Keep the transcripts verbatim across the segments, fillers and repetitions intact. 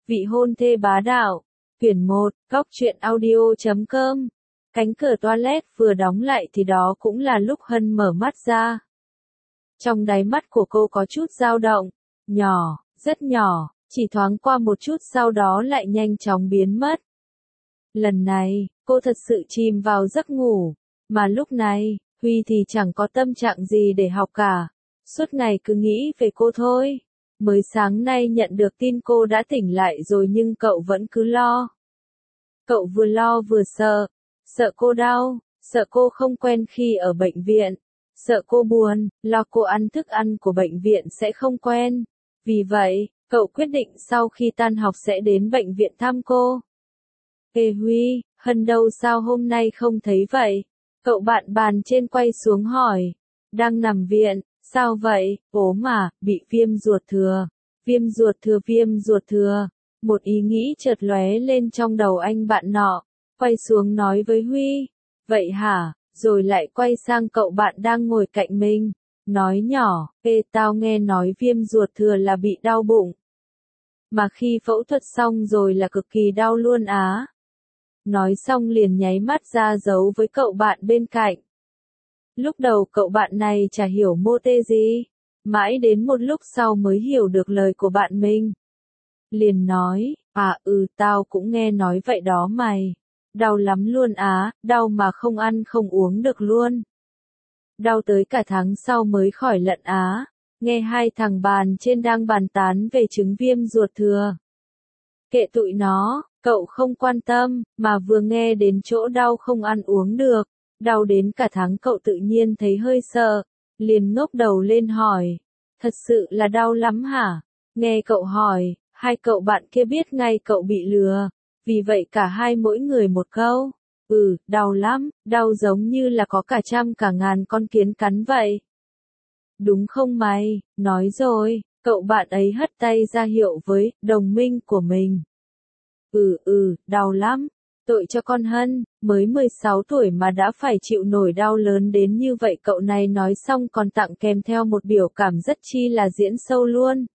Vị hôn thê bá đạo. Quyển một, góc truyện audio chấm com. Cánh cửa toilet vừa đóng lại thì đó cũng là lúc Hân mở mắt ra. Trong đáy mắt của cô có chút dao động, nhỏ, rất nhỏ, chỉ thoáng qua một chút sau đó lại nhanh chóng biến mất. Lần này, cô thật sự chìm vào giấc ngủ, mà lúc này, Huy thì chẳng có tâm trạng gì để học cả, suốt ngày cứ nghĩ về cô thôi. Mới sáng nay nhận được tin cô đã tỉnh lại rồi nhưng cậu vẫn cứ lo. Cậu vừa lo vừa sợ, sợ cô đau, sợ cô không quen khi ở bệnh viện, sợ cô buồn, lo cô ăn thức ăn của bệnh viện sẽ không quen. Vì vậy, cậu quyết định sau khi tan học sẽ đến bệnh viện thăm cô. Ê Huy, Hân đâu sao hôm nay không thấy vậy? Cậu bạn bàn trên quay xuống hỏi. Đang nằm viện, sao vậy? Ốm à, bị viêm ruột thừa. Viêm ruột thừa viêm ruột thừa. Một ý nghĩ chợt lóe lên trong đầu anh bạn nọ, quay xuống nói với Huy. Vậy hả? Rồi lại quay sang cậu bạn đang ngồi cạnh mình, nói nhỏ, ê tao nghe nói viêm ruột thừa là bị đau bụng. Mà khi phẫu thuật xong rồi là cực kỳ đau luôn á. Nói xong liền nháy mắt ra dấu với cậu bạn bên cạnh. Lúc đầu cậu bạn này chả hiểu mô tê gì, mãi đến một lúc sau mới hiểu được lời của bạn mình. Liền nói, à ừ tao cũng nghe nói vậy đó mày. Đau lắm luôn á, đau mà không ăn không uống được luôn. Đau tới cả tháng sau mới khỏi lận á. Nghe hai thằng bàn trên đang bàn tán về chứng viêm ruột thừa. Kệ tụi nó, cậu không quan tâm, mà vừa nghe đến chỗ đau không ăn uống được, đau đến cả tháng cậu tự nhiên thấy hơi sợ, liền ngốc đầu lên hỏi. Thật sự là đau lắm hả? Nghe cậu hỏi, hai cậu bạn kia biết ngay cậu bị lừa. Vì vậy cả hai mỗi người một câu. Ừ, đau lắm, đau giống như là có cả trăm cả ngàn con kiến cắn vậy. Đúng không mày, nói rồi, cậu bạn ấy hất tay ra hiệu với đồng minh của mình. Ừ ừ, đau lắm, tội cho con Hân, mới mười sáu tuổi mà đã phải chịu nổi đau lớn đến như vậy. Cậu này nói xong còn tặng kèm theo một biểu cảm rất chi là diễn sâu luôn.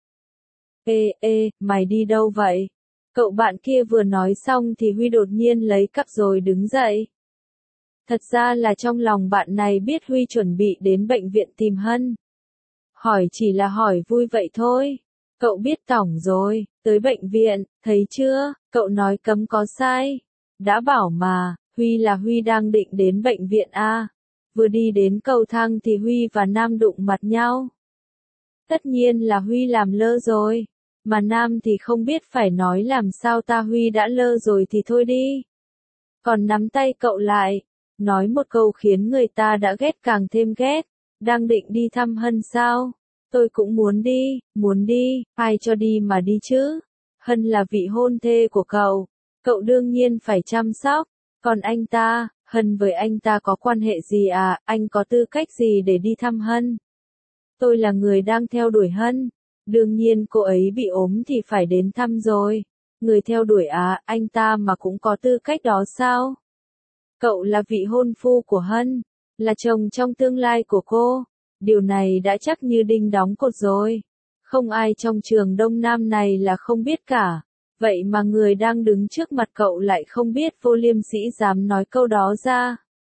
Ê ê, mày đi đâu vậy? Cậu bạn kia vừa nói xong thì Huy đột nhiên lấy cặp rồi đứng dậy. Thật ra là trong lòng bạn này biết Huy chuẩn bị đến bệnh viện tìm Hân. Hỏi chỉ là hỏi vui vậy thôi. Cậu biết tỏng rồi, tới bệnh viện, thấy chưa, cậu nói cấm có sai. Đã bảo mà, Huy là Huy đang định đến bệnh viện A. Vừa đi đến cầu thang thì Huy và Nam đụng mặt nhau. Tất nhiên là Huy làm lơ rồi. Mà Nam thì không biết phải nói làm sao ta. Huy đã lơ rồi thì thôi đi. Còn nắm tay cậu lại, nói một câu khiến người ta đã ghét càng thêm ghét. Đang định đi thăm Hân sao? Tôi cũng muốn đi, muốn đi, ai cho đi mà đi chứ? Hân là vị hôn thê của cậu, cậu đương nhiên phải chăm sóc. Còn anh ta, Hân với anh ta có quan hệ gì à? Anh có tư cách gì để đi thăm Hân? Tôi là người đang theo đuổi Hân. Đương nhiên cô ấy bị ốm thì phải đến thăm rồi. Người theo đuổi à, anh ta mà cũng có tư cách đó sao? Cậu là vị hôn phu của Hân, là chồng trong tương lai của cô. Điều này đã chắc như đinh đóng cột rồi. Không ai trong trường Đông Nam này là không biết cả. Vậy mà người đang đứng trước mặt cậu lại không biết, vô liêm sỉ dám nói câu đó ra.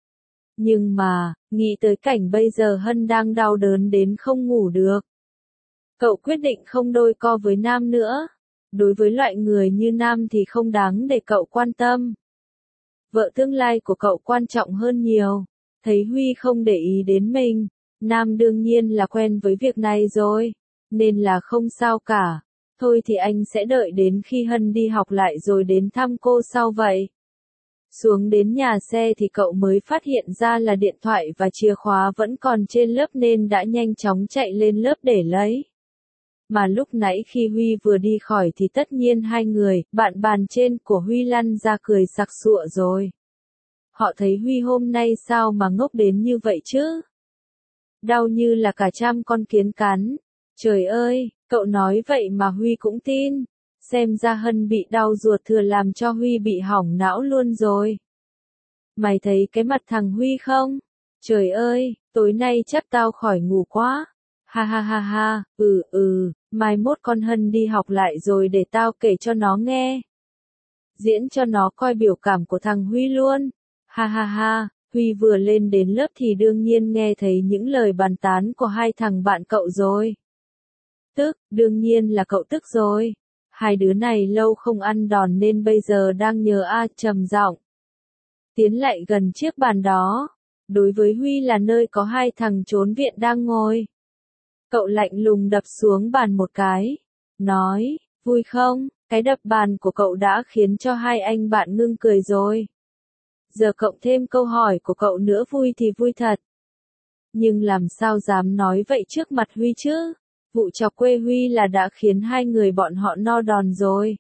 Nhưng mà, nghĩ tới cảnh bây giờ Hân đang đau đớn đến không ngủ được. Cậu quyết định không đôi co với Nam nữa. Đối với loại người như Nam thì không đáng để cậu quan tâm. Vợ tương lai của cậu quan trọng hơn nhiều. Thấy Huy không để ý đến mình, Nam đương nhiên là quen với việc này rồi. Nên là không sao cả. Thôi thì anh sẽ đợi đến khi Hân đi học lại rồi đến thăm cô sau vậy. Xuống đến nhà xe thì cậu mới phát hiện ra là điện thoại và chìa khóa vẫn còn trên lớp nên đã nhanh chóng chạy lên lớp để lấy. Mà lúc nãy khi Huy vừa đi khỏi thì tất nhiên hai người, bạn bàn trên của Huy lăn ra cười sặc sụa rồi. Họ thấy Huy hôm nay sao mà ngốc đến như vậy chứ? Đau như là cả trăm con kiến cắn. Trời ơi, cậu nói vậy mà Huy cũng tin. Xem ra Hân bị đau ruột thừa làm cho Huy bị hỏng não luôn rồi. Mày thấy cái mặt thằng Huy không? Trời ơi, tối nay chắc tao khỏi ngủ quá. Ha ha ha ha, ừ ừ, Mai mốt con Hân đi học lại rồi để tao kể cho nó nghe. Diễn cho nó coi biểu cảm của thằng Huy luôn. Ha ha ha, Huy vừa lên đến lớp thì đương nhiên nghe thấy những lời bàn tán của hai thằng bạn cậu rồi. Tức, đương nhiên là cậu tức rồi. Hai đứa này lâu không ăn đòn nên bây giờ đang nhớ a trầm giọng. Tiến lại gần chiếc bàn đó. Đối với Huy là nơi có hai thằng trốn viện đang ngồi. Cậu lạnh lùng đập xuống bàn một cái. Nói, vui không? Cái đập bàn của cậu đã khiến cho hai anh bạn ngưng cười rồi. Giờ cộng thêm câu hỏi của cậu nữa vui thì vui thật. Nhưng làm sao dám nói vậy trước mặt Huy chứ? Vụ chọc quê Huy là đã khiến hai người bọn họ no đòn rồi.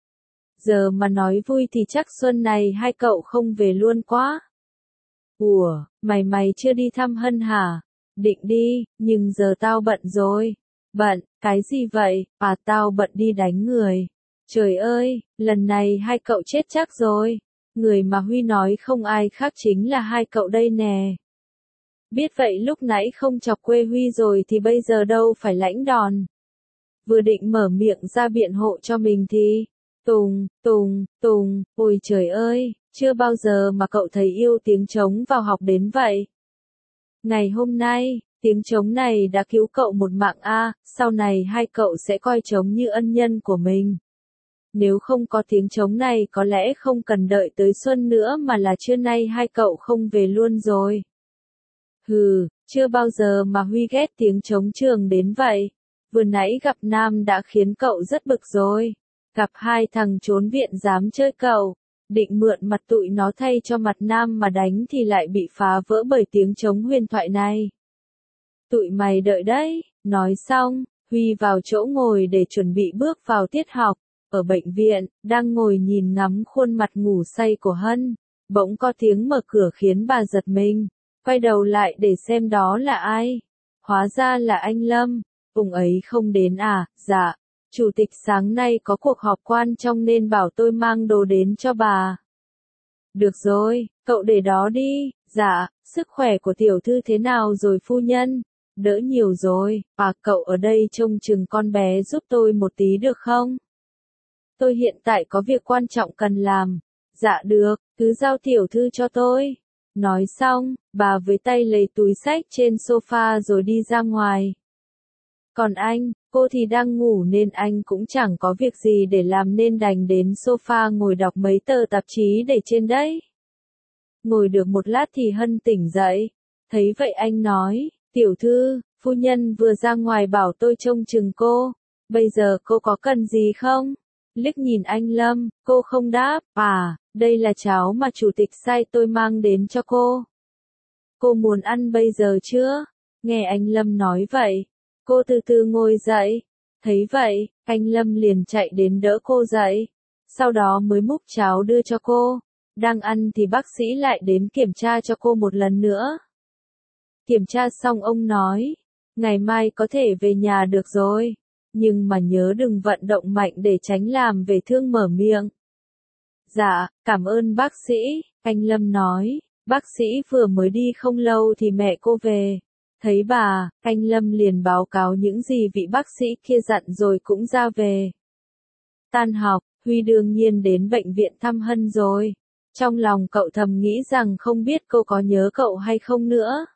Giờ mà nói vui thì chắc xuân này hai cậu không về luôn quá. Ủa, mày mày chưa đi thăm Hân hả? Định đi, nhưng giờ tao bận rồi. Bận, cái gì vậy? À tao bận đi đánh người. Trời ơi, lần này hai cậu chết chắc rồi. Người mà Huy nói không ai khác chính là hai cậu đây nè. Biết vậy lúc nãy không chọc quê Huy rồi thì bây giờ đâu phải lãnh đòn. Vừa định mở miệng ra biện hộ cho mình thì... Tùng, Tùng, Tùng, ôi trời ơi, chưa bao giờ mà cậu thấy yêu tiếng trống vào học đến vậy. Ngày hôm nay, tiếng trống này đã cứu cậu một mạng a, sau này hai cậu sẽ coi trống như ân nhân của mình. Nếu không có tiếng trống này có lẽ không cần đợi tới xuân nữa mà là trưa nay hai cậu không về luôn rồi. Hừ, chưa bao giờ mà Huy ghét tiếng trống trường đến vậy. Vừa nãy gặp Nam đã khiến cậu rất bực rồi. Gặp hai thằng trốn viện dám chơi cậu, định mượn mặt tụi nó thay cho mặt Nam mà đánh thì lại bị phá vỡ bởi tiếng trống huyền thoại này. Tụi mày đợi đấy, nói xong, Huy vào chỗ ngồi để chuẩn bị bước vào tiết học. Ở bệnh viện, đang ngồi nhìn ngắm khuôn mặt ngủ say của Hân, bỗng có tiếng mở cửa khiến bà giật mình, quay đầu lại để xem đó là ai. Hóa ra là anh Lâm, ông ấy không đến à? Dạ, chủ tịch sáng nay có cuộc họp quan trọng nên bảo tôi mang đồ đến cho bà. Được rồi, cậu để đó đi. Dạ, sức khỏe của tiểu thư thế nào rồi phu nhân? Đỡ nhiều rồi, à cậu ở đây trông chừng con bé giúp tôi một tí được không? Tôi hiện tại có việc quan trọng cần làm. Dạ được, cứ giao tiểu thư cho tôi. Nói xong, bà với tay lấy túi xách trên sofa rồi đi ra ngoài. Còn anh, cô thì đang ngủ nên anh cũng chẳng có việc gì để làm nên đành đến sofa ngồi đọc mấy tờ tạp chí để trên đấy. Ngồi được một lát thì Hân tỉnh dậy. Thấy vậy anh nói, tiểu thư, phu nhân vừa ra ngoài bảo tôi trông chừng cô. Bây giờ cô có cần gì không? Liếc nhìn anh Lâm, cô không đáp. À, đây là cháo mà chủ tịch sai tôi mang đến cho cô. Cô muốn ăn bây giờ chưa? Nghe anh Lâm nói vậy, cô từ từ ngồi dậy. Thấy vậy, anh Lâm liền chạy đến đỡ cô dậy. Sau đó mới múc cháo đưa cho cô. Đang ăn thì bác sĩ lại đến kiểm tra cho cô một lần nữa. Kiểm tra xong ông nói, ngày mai có thể về nhà được rồi. Nhưng mà nhớ đừng vận động mạnh để tránh làm về thương mở miệng. Dạ, cảm ơn bác sĩ, anh Lâm nói. Bác sĩ vừa mới đi không lâu thì mẹ cô về. Thấy bà, anh Lâm liền báo cáo những gì vị bác sĩ kia dặn rồi cũng ra về. Tan học, Huy đương nhiên đến bệnh viện thăm Hân rồi. Trong lòng cậu thầm nghĩ rằng không biết cô có nhớ cậu hay không nữa.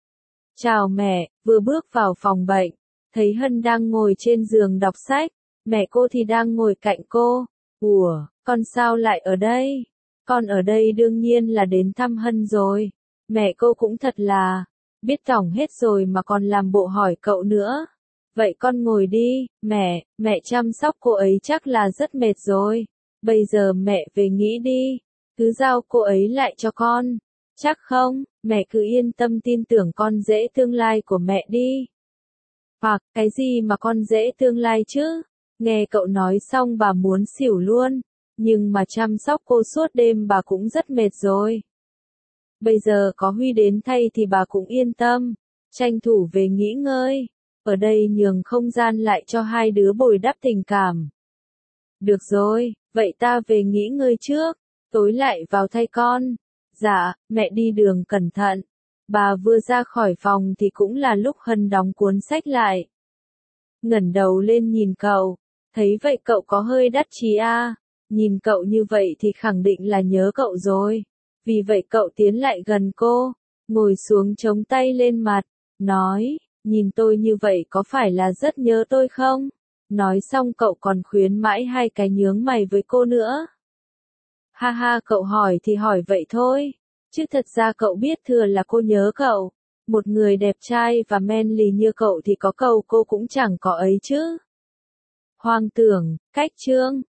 Chào mẹ, vừa bước vào phòng bệnh. Thấy Hân đang ngồi trên giường đọc sách, mẹ cô thì đang ngồi cạnh cô. Ủa, con sao lại ở đây? Con ở đây đương nhiên là đến thăm Hân rồi. Mẹ cô cũng thật là, biết tỏng hết rồi mà còn làm bộ hỏi cậu nữa. Vậy con ngồi đi, mẹ, mẹ chăm sóc cô ấy chắc là rất mệt rồi. Bây giờ mẹ về nghỉ đi, cứ giao cô ấy lại cho con. Chắc không, mẹ cứ yên tâm tin tưởng con dễ tương lai của mẹ đi. Hoặc, cái gì mà con dễ tương lai chứ? Nghe cậu nói xong bà muốn xỉu luôn. Nhưng mà chăm sóc cô suốt đêm bà cũng rất mệt rồi. Bây giờ có Huy đến thay thì bà cũng yên tâm. Tranh thủ về nghỉ ngơi. Ở đây nhường không gian lại cho hai đứa bồi đắp tình cảm. Được rồi, vậy ta về nghỉ ngơi trước. Tối lại vào thay con. Dạ, mẹ đi đường cẩn thận. Bà vừa ra khỏi phòng thì cũng là lúc Hân đóng cuốn sách lại. ngẩng đầu lên nhìn cậu. Thấy vậy cậu có hơi đắc chí à. Nhìn cậu như vậy thì khẳng định là nhớ cậu rồi. Vì vậy cậu tiến lại gần cô, ngồi xuống chống tay lên mặt, nói, nhìn tôi như vậy có phải là rất nhớ tôi không? Nói xong cậu còn khuyến mãi hai cái nhướng mày với cô nữa. Ha ha, cậu hỏi thì hỏi vậy thôi, chứ thật ra cậu biết thừa là cô nhớ cậu. Một người đẹp trai và manly như cậu thì có cầu cô cũng chẳng có ấy chứ. Hoang tưởng, cách chương.